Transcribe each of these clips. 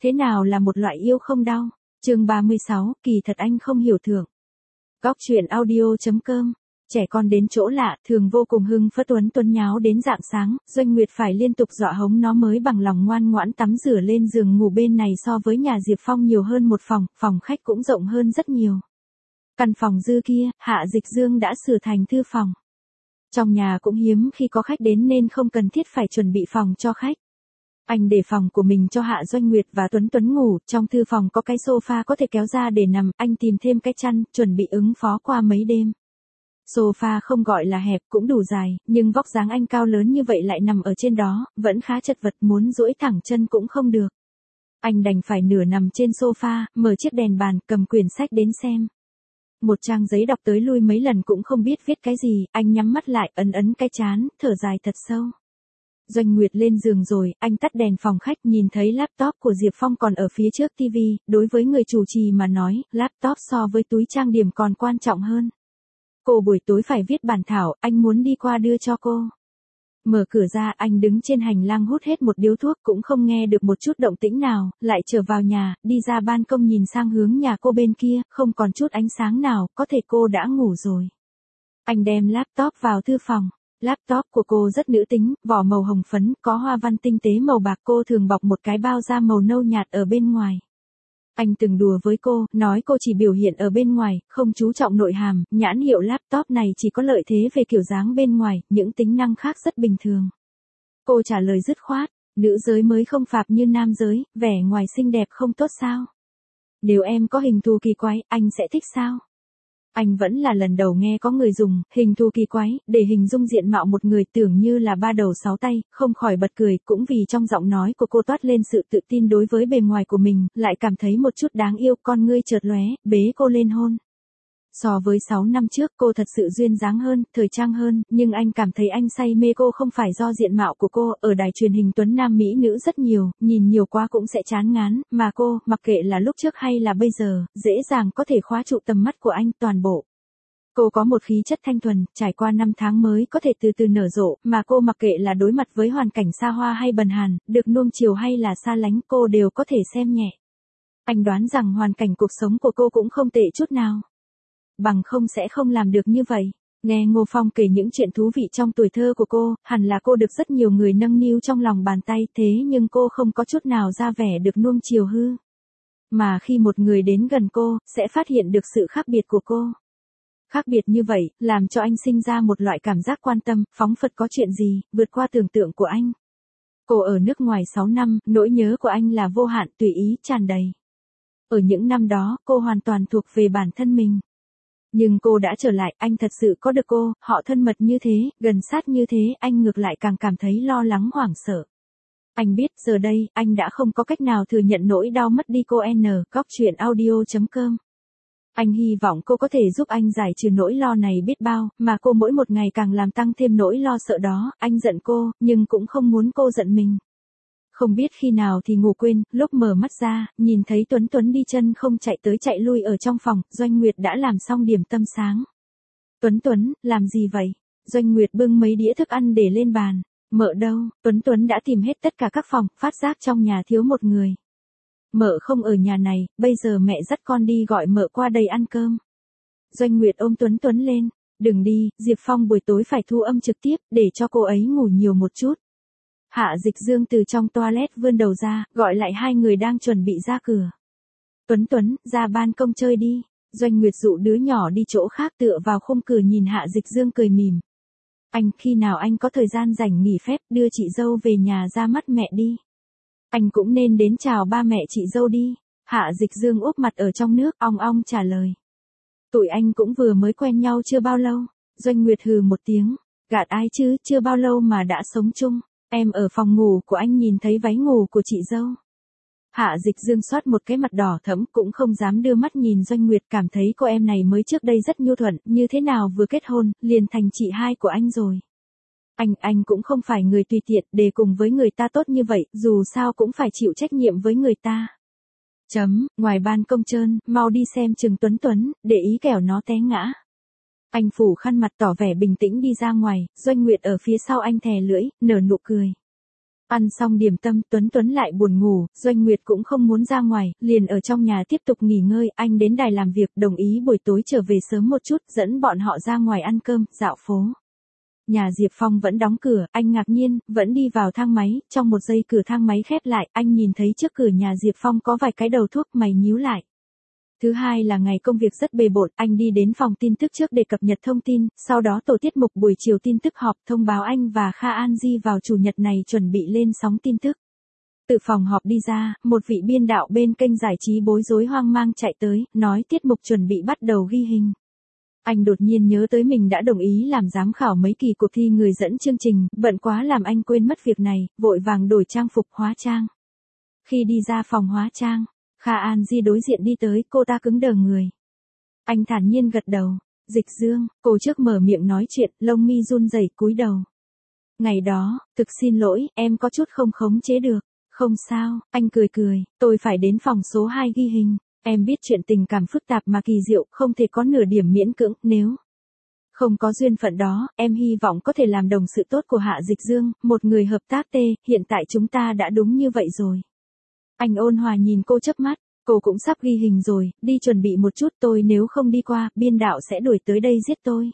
Thế nào là một loại yêu không đau? Chương 36, kỳ thật anh không hiểu thưởng. Góc truyện audio.com. Trẻ con đến chỗ lạ, thường vô cùng hưng phấn. Tuấn nháo đến rạng sáng, Doanh Nguyệt phải liên tục dọa hống nó mới bằng lòng ngoan ngoãn tắm rửa lên giường ngủ. Bên này so với nhà Diệp Phong nhiều hơn một phòng, phòng khách cũng rộng hơn rất nhiều. Căn phòng dư kia, Hạ Dịch Dương đã sửa thành thư phòng. Trong nhà cũng hiếm khi có khách đến nên không cần thiết phải chuẩn bị phòng cho khách. Anh để phòng của mình cho Hạ Doanh Nguyệt và Tuấn ngủ, trong thư phòng có cái sofa có thể kéo ra để nằm, anh tìm thêm cái chăn, chuẩn bị ứng phó qua mấy đêm. Sofa không gọi là hẹp cũng đủ dài, nhưng vóc dáng anh cao lớn như vậy lại nằm ở trên đó, vẫn khá chật vật, muốn duỗi thẳng chân cũng không được. Anh đành phải nửa nằm trên sofa, mở chiếc đèn bàn, cầm quyển sách đến xem. Một trang giấy đọc tới lui mấy lần cũng không biết viết cái gì, anh nhắm mắt lại, ấn cái trán, thở dài thật sâu. Doanh Nguyệt lên giường rồi, anh tắt đèn phòng khách, nhìn thấy laptop của Diệp Phong còn ở phía trước TV, đối với người chủ trì mà nói, laptop so với túi trang điểm còn quan trọng hơn. Cô buổi tối phải viết bản thảo, anh muốn đi qua đưa cho cô. Mở cửa ra, anh đứng trên hành lang hút hết một điếu thuốc cũng không nghe được một chút động tĩnh nào, lại trở vào nhà, đi ra ban công nhìn sang hướng nhà cô bên kia, không còn chút ánh sáng nào, có thể cô đã ngủ rồi. Anh đem laptop vào thư phòng. Laptop của cô rất nữ tính, vỏ màu hồng phấn, có hoa văn tinh tế màu bạc, cô thường bọc một cái bao da màu nâu nhạt ở bên ngoài. Anh từng đùa với cô, nói cô chỉ biểu hiện ở bên ngoài, không chú trọng nội hàm, nhãn hiệu laptop này chỉ có lợi thế về kiểu dáng bên ngoài, những tính năng khác rất bình thường. Cô trả lời dứt khoát, nữ giới mới không phạp như nam giới, vẻ ngoài xinh đẹp không tốt sao? Nếu em có hình thù kỳ quái, anh sẽ thích sao? Anh vẫn là lần đầu nghe có người dùng hình thù kỳ quái để hình dung diện mạo một người, tưởng như là ba đầu sáu tay, không khỏi bật cười, cũng vì trong giọng nói của cô toát lên sự tự tin đối với bề ngoài của mình, lại cảm thấy một chút đáng yêu, con ngươi chợt lóe, bế cô lên hôn. So với 6 năm trước cô thật sự duyên dáng hơn, thời trang hơn, nhưng anh cảm thấy anh say mê cô không phải do diện mạo của cô, ở đài truyền hình tuấn nam mỹ nữ rất nhiều, nhìn nhiều quá cũng sẽ chán ngán, mà cô, mặc kệ là lúc trước hay là bây giờ, dễ dàng có thể khóa trụ tầm mắt của anh toàn bộ. Cô có một khí chất thanh thuần, trải qua 5 tháng mới có thể từ từ nở rộ, mà cô mặc kệ là đối mặt với hoàn cảnh xa hoa hay bần hàn, được nuông chiều hay là xa lánh, cô đều có thể xem nhẹ. Anh đoán rằng hoàn cảnh cuộc sống của cô cũng không tệ chút nào. Bằng không sẽ không làm được như vậy. Nghe Ngô Phong kể những chuyện thú vị trong tuổi thơ của cô, hẳn là cô được rất nhiều người nâng niu trong lòng bàn tay, thế nhưng cô không có chút nào ra vẻ được nuông chiều hư. Mà khi một người đến gần cô, sẽ phát hiện được sự khác biệt của cô. Khác biệt như vậy, làm cho anh sinh ra một loại cảm giác quan tâm, phóng phật có chuyện gì, vượt qua tưởng tượng của anh. Cô ở nước ngoài 6 năm, nỗi nhớ của anh là vô hạn, tùy ý, tràn đầy. Ở những năm đó, cô hoàn toàn thuộc về bản thân mình. Nhưng cô đã trở lại, anh thật sự có được cô, họ thân mật như thế, gần sát như thế, anh ngược lại càng cảm thấy lo lắng hoảng sợ. Anh biết, giờ đây, anh đã không có cách nào thừa nhận nỗi đau mất đi cô. Góc truyện audio.com. Anh hy vọng cô có thể giúp anh giải trừ nỗi lo này biết bao, mà cô mỗi một ngày càng làm tăng thêm nỗi lo sợ đó, anh giận cô, nhưng cũng không muốn cô giận mình. Không biết khi nào thì ngủ quên, lúc mở mắt ra, nhìn thấy Tuấn đi chân không chạy tới chạy lui ở trong phòng, Doanh Nguyệt đã làm xong điểm tâm sáng. Tuấn, làm gì vậy? Doanh Nguyệt bưng mấy đĩa thức ăn để lên bàn. Mợ đâu? Tuấn đã tìm hết tất cả các phòng, phát giác trong nhà thiếu một người. Mợ không ở nhà này, bây giờ mẹ dắt con đi gọi mợ qua đây ăn cơm. Doanh Nguyệt ôm Tuấn lên. Đừng đi, Diệp Phong buổi tối phải thu âm trực tiếp, để cho cô ấy ngủ nhiều một chút. Hạ Dịch Dương từ trong toilet vươn đầu ra, gọi lại hai người đang chuẩn bị ra cửa. Tuấn, ra ban công chơi đi. Doanh Nguyệt dụ đứa nhỏ đi chỗ khác tựa vào khung cửa nhìn Hạ Dịch Dương cười mỉm. Anh, khi nào anh có thời gian rảnh nghỉ phép, đưa chị dâu về nhà ra mắt mẹ đi. Anh cũng nên đến chào ba mẹ chị dâu đi. Hạ Dịch Dương úp mặt ở trong nước, ong ong trả lời. Tụi anh cũng vừa mới quen nhau chưa bao lâu. Doanh Nguyệt hừ một tiếng. Gạt ai chứ, chưa bao lâu mà đã sống chung. Em ở phòng ngủ của anh nhìn thấy váy ngủ của chị dâu. Hạ Dịch Dương xoát một cái mặt đỏ thẫm, cũng không dám đưa mắt nhìn Doanh Nguyệt, cảm thấy cô em này mới trước đây rất nhu thuận, như thế nào vừa kết hôn, liền thành chị hai của anh rồi. Anh cũng không phải người tùy tiện, để cùng với người ta tốt như vậy, dù sao cũng phải chịu trách nhiệm với người ta. Ngoài ban công trơn, mau đi xem chừng Tuấn, để ý kẻo nó té ngã. Anh phủ khăn mặt tỏ vẻ bình tĩnh đi ra ngoài, Doanh Nguyệt ở phía sau anh thè lưỡi, nở nụ cười. Ăn xong điểm tâm, Tuấn lại buồn ngủ, Doanh Nguyệt cũng không muốn ra ngoài, liền ở trong nhà tiếp tục nghỉ ngơi, anh đến đài làm việc, đồng ý buổi tối trở về sớm một chút, dẫn bọn họ ra ngoài ăn cơm, dạo phố. Nhà Diệp Phong vẫn đóng cửa, anh ngạc nhiên, vẫn đi vào thang máy, trong một giây cửa thang máy khép lại, anh nhìn thấy trước cửa nhà Diệp Phong có vài cái đầu thuốc, mày nhíu lại. Thứ hai là ngày công việc rất bề bộn, anh đi đến phòng tin tức trước để cập nhật thông tin, sau đó tổ tiết mục buổi chiều tin tức họp thông báo anh và Kha An Di vào chủ nhật này chuẩn bị lên sóng tin tức. Từ phòng họp đi ra, một vị biên đạo bên kênh giải trí bối rối hoang mang chạy tới, nói tiết mục chuẩn bị bắt đầu ghi hình. Anh đột nhiên nhớ tới mình đã đồng ý làm giám khảo mấy kỳ cuộc thi người dẫn chương trình, bận quá làm anh quên mất việc này, vội vàng đổi trang phục hóa trang. Khi đi ra phòng hóa trang, Kha An Di đối diện đi tới, cô ta cứng đờ người. Anh thản nhiên gật đầu. Dịch Dương, cô trước mở miệng nói chuyện, lông mi run rẩy cúi đầu. Ngày đó, thực xin lỗi, em có chút không khống chế được. Không sao, anh cười, tôi phải đến phòng số 2 ghi hình. Em biết chuyện tình cảm phức tạp mà kỳ diệu, không thể có nửa điểm miễn cưỡng, nếu không có duyên phận đó, em hy vọng có thể làm đồng sự tốt của Hạ Dịch Dương, một người hợp tác hiện tại chúng ta đã đúng như vậy rồi. Anh ôn hòa nhìn cô chớp mắt, cô cũng sắp ghi hình rồi, đi chuẩn bị một chút, tôi nếu không đi qua, biên đạo sẽ đuổi tới đây giết tôi.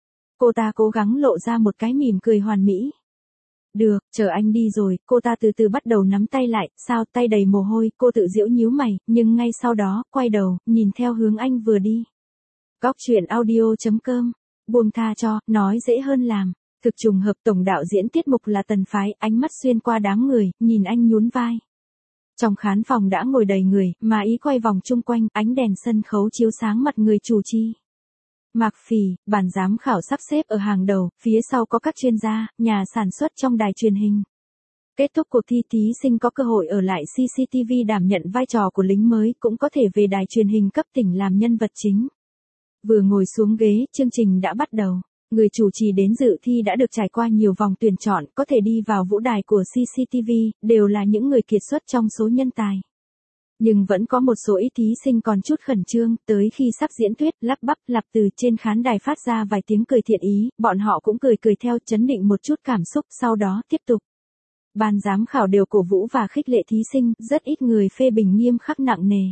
Cô ta cố gắng lộ ra một cái mỉm cười hoàn mỹ. Được, chờ anh đi rồi, cô ta từ từ bắt đầu nắm tay lại, sao tay đầy mồ hôi, cô tự giễu nhíu mày, nhưng ngay sau đó, quay đầu, nhìn theo hướng anh vừa đi. Góc truyện audio.com, buông tha cho, nói dễ hơn làm. Thực trùng hợp tổng đạo diễn tiết mục là Tần Phái, ánh mắt xuyên qua đám người, nhìn anh nhún vai. Trong khán phòng đã ngồi đầy người, mà ý quay vòng chung quanh, ánh đèn sân khấu chiếu sáng mặt người chủ trì. Mạc Phỉ, ban giám khảo sắp xếp ở hàng đầu, phía sau có các chuyên gia, nhà sản xuất trong đài truyền hình. Kết thúc cuộc thi, thí sinh có cơ hội ở lại CCTV đảm nhận vai trò của lính mới, cũng có thể về đài truyền hình cấp tỉnh làm nhân vật chính. Vừa ngồi xuống ghế, chương trình đã bắt đầu. Người chủ trì đến dự thi đã được trải qua nhiều vòng tuyển chọn, có thể đi vào vũ đài của CCTV, đều là những người kiệt xuất trong số nhân tài. Nhưng vẫn có một số ít thí sinh còn chút khẩn trương, tới khi sắp diễn thuyết, lắp bắp, lặp từ trên khán đài phát ra vài tiếng cười thiện ý, bọn họ cũng cười theo, chấn định một chút cảm xúc, sau đó tiếp tục. Ban giám khảo đều cổ vũ và khích lệ thí sinh, rất ít người phê bình nghiêm khắc nặng nề.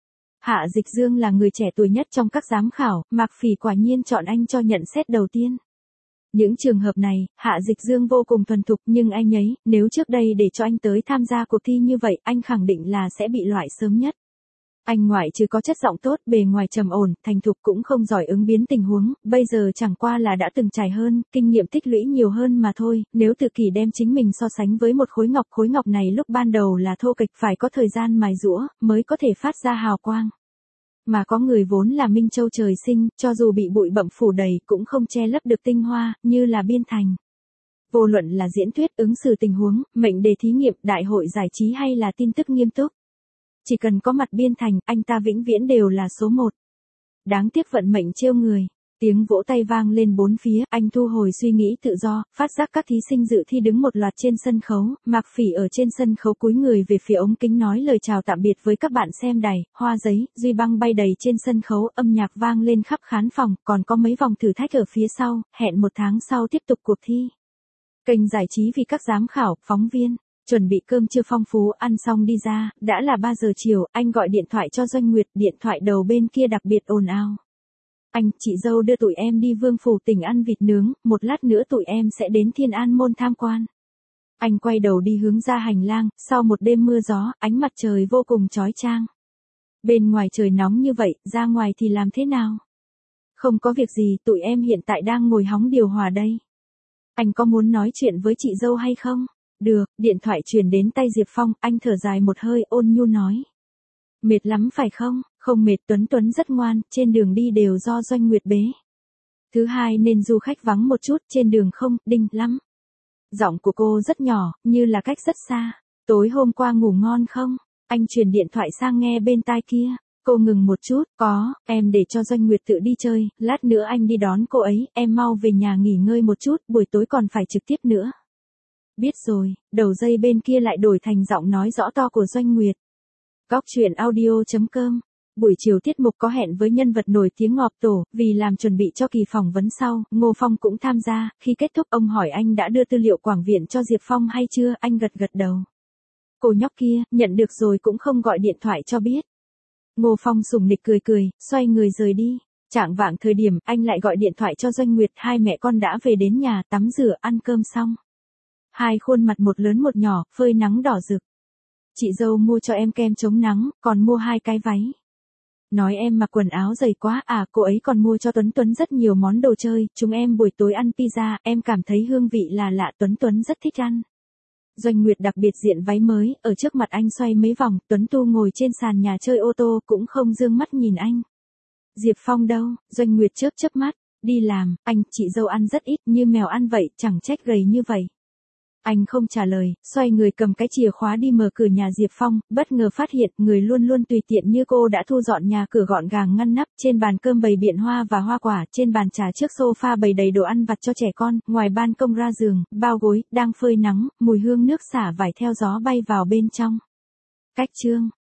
Hạ Dịch Dương là người trẻ tuổi nhất trong các giám khảo, Mạc Phỉ quả nhiên chọn anh cho nhận xét đầu tiên. Những trường hợp này, Hạ Dịch Dương vô cùng thuần thục, nhưng anh ấy, nếu trước đây để cho anh tới tham gia cuộc thi như vậy, anh khẳng định là sẽ bị loại sớm nhất. Anh ngoại trừ có chất giọng tốt, bề ngoài trầm ổn, thành thục, cũng không giỏi ứng biến tình huống, bây giờ chẳng qua là đã từng trải hơn, kinh nghiệm tích lũy nhiều hơn mà thôi, nếu Tự Kỷ đem chính mình so sánh với một khối ngọc này lúc ban đầu là thô kệch, phải có thời gian mài giũa, mới có thể phát ra hào quang. Mà có người vốn là minh châu trời sinh, cho dù bị bụi bặm phủ đầy, cũng không che lấp được tinh hoa, như là Biên Thành. Vô luận là diễn thuyết, ứng xử tình huống, mệnh đề thí nghiệm, đại hội giải trí hay là tin tức nghiêm túc. Chỉ cần có mặt Biên Thành, anh ta vĩnh viễn đều là số 1. Đáng tiếc vận mệnh trêu người. Tiếng vỗ tay vang lên bốn phía, anh thu hồi suy nghĩ tự do, phát giác các thí sinh dự thi đứng một loạt trên sân khấu, Mạc Phỉ ở trên sân khấu cúi người về phía ống kính nói lời chào tạm biệt với các bạn xem đài, hoa giấy, duy băng bay đầy trên sân khấu, âm nhạc vang lên khắp khán phòng, còn có mấy vòng thử thách ở phía sau, hẹn một tháng sau tiếp tục cuộc thi. Kênh giải trí vì các giám khảo, phóng viên. Chuẩn bị cơm trưa phong phú, ăn xong đi ra, đã là 3 giờ chiều, anh gọi điện thoại cho Doanh Nguyệt, điện thoại đầu bên kia đặc biệt ồn ào. Anh, chị dâu đưa tụi em đi Vương Phủ Tỉnh ăn vịt nướng, một lát nữa tụi em sẽ đến Thiên An Môn tham quan. Anh quay đầu đi hướng ra hành lang, sau một đêm mưa gió, ánh mặt trời vô cùng chói chang. Bên ngoài trời nóng như vậy, ra ngoài thì làm thế nào? Không có việc gì, tụi em hiện tại đang ngồi hóng điều hòa đây. Anh có muốn nói chuyện với chị dâu hay không? Được, điện thoại truyền đến tay Diệp Phong, anh thở dài một hơi, ôn nhu nói. Mệt lắm phải không? Không mệt, Tuấn rất ngoan, trên đường đi đều do Doanh Nguyệt bế. Thứ hai nên du khách vắng một chút, trên đường không, đinh lắm. Giọng của cô rất nhỏ, như là cách rất xa. Tối hôm qua ngủ ngon không? Anh truyền điện thoại sang nghe bên tai kia. Cô ngừng một chút, có, em để cho Doanh Nguyệt tự đi chơi, lát nữa anh đi đón cô ấy, em mau về nhà nghỉ ngơi một chút, buổi tối còn phải trực tiếp nữa. Biết rồi, đầu dây bên kia lại đổi thành giọng nói rõ to của Doanh Nguyệt. Góc truyện audio.com Buổi chiều tiết mục có hẹn với nhân vật nổi tiếng Ngọc Tổ, vì làm chuẩn bị cho kỳ phỏng vấn sau, Ngô Phong cũng tham gia, khi kết thúc ông hỏi anh đã đưa tư liệu quảng viện cho Diệp Phong hay chưa, anh gật gật đầu. Cô nhóc kia, nhận được rồi cũng không gọi điện thoại cho biết. Ngô Phong sủng nịch cười cười, xoay người rời đi. Chạng vạng thời điểm, anh lại gọi điện thoại cho Doanh Nguyệt, hai mẹ con đã về đến nhà, tắm rửa, ăn cơm xong. Hai khuôn mặt một lớn một nhỏ, phơi nắng đỏ rực. Chị dâu mua cho em kem chống nắng, còn mua 2 cái váy. Nói em mặc quần áo dày quá à, cô ấy còn mua cho Tuấn Tuấn rất nhiều món đồ chơi, chúng em buổi tối ăn pizza, em cảm thấy hương vị là lạ, Tuấn Tuấn rất thích ăn. Doanh Nguyệt đặc biệt diện váy mới, ở trước mặt anh xoay mấy vòng, Tuấn Tu ngồi trên sàn nhà chơi ô tô cũng không dương mắt nhìn anh. Diệp Phong đâu? Doanh Nguyệt chớp chớp mắt, đi làm, anh, chị dâu ăn rất ít, như mèo ăn vậy, chẳng trách gầy như vậy. Anh không trả lời, xoay người cầm cái chìa khóa đi mở cửa nhà Diệp Phong, bất ngờ phát hiện người luôn luôn tùy tiện như cô đã thu dọn nhà cửa gọn gàng ngăn nắp, trên bàn cơm bày biện hoa và hoa quả, trên bàn trà trước sofa bày đầy đồ ăn vặt cho trẻ con, ngoài ban công ra giường, bao gối, đang phơi nắng, mùi hương nước xả vải theo gió bay vào bên trong. Cách chương